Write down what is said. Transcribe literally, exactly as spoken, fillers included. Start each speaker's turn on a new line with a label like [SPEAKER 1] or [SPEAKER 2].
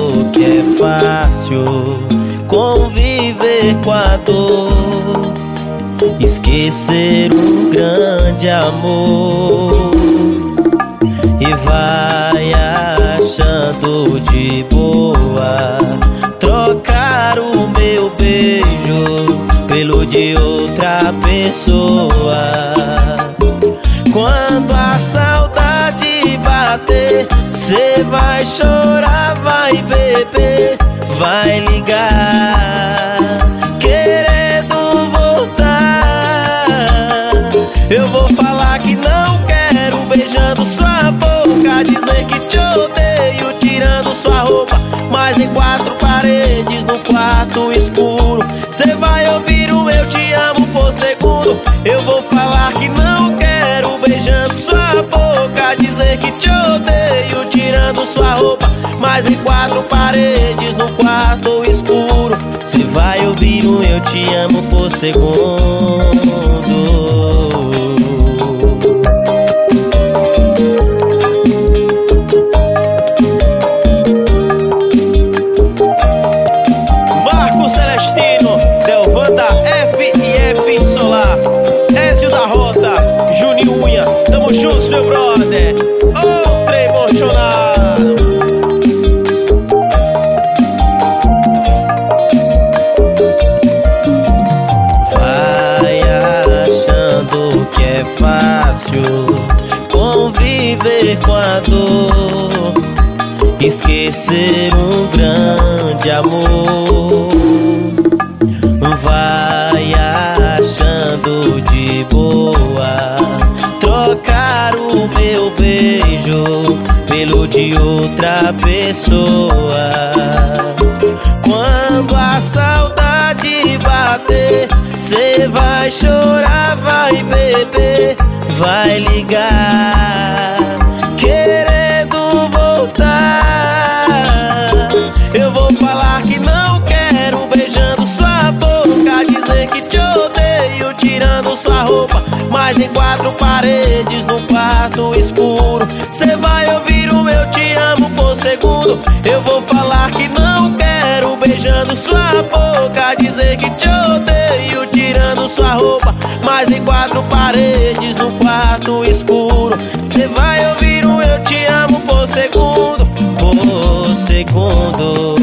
[SPEAKER 1] que é fácil conviver com a dor, esquecer um grande amor, e vai achando de boa trocar o meu beijo pelo de outra pessoa. Quando a saudade bater, cê vai chorar, vai beber, vai ligar, querendo voltar. Eu vou falar que não quero, beijando sua boca, dizer que te odeio, tirando sua roupa, mas em quatro paredes, no quarto escuro, cê vai ouvir o eu te amo por segundo. Eu vou falar que não quero, beijando sua boca, dizer que te odeio, tirando sua roupa, mas em quatro paredes, no quarto escuro, cê vai ouvir um eu te amo por segundo. Marco Celestino, Delvanda F e F Solar, Ézio da Rota, Juninho Unha, tamo juntos, meu brother. Ô, trem emocionado. Vai achando que é fácil conviver com a dor, esquecer um grande amor. Vai achando de boa trocar o meu beijo pelo de outra pessoa. Quando a saudade bater, cê vai chorar, vai beber, vai ligar, querendo voltar. Eu vou falar que não quero, beijando sua boca, dizer que te odeio, tirando sua roupa, mas em quatro paredes, no quarto escuro, cê vai ouvir o eu te amo por segundo. Eu vou falar que não quero, beijando sua boca, dizer que te odeio, tirando sua roupa, mas em quatro paredes, no quarto escuro, cê vai ouvir um eu te amo por segundo, por segundo.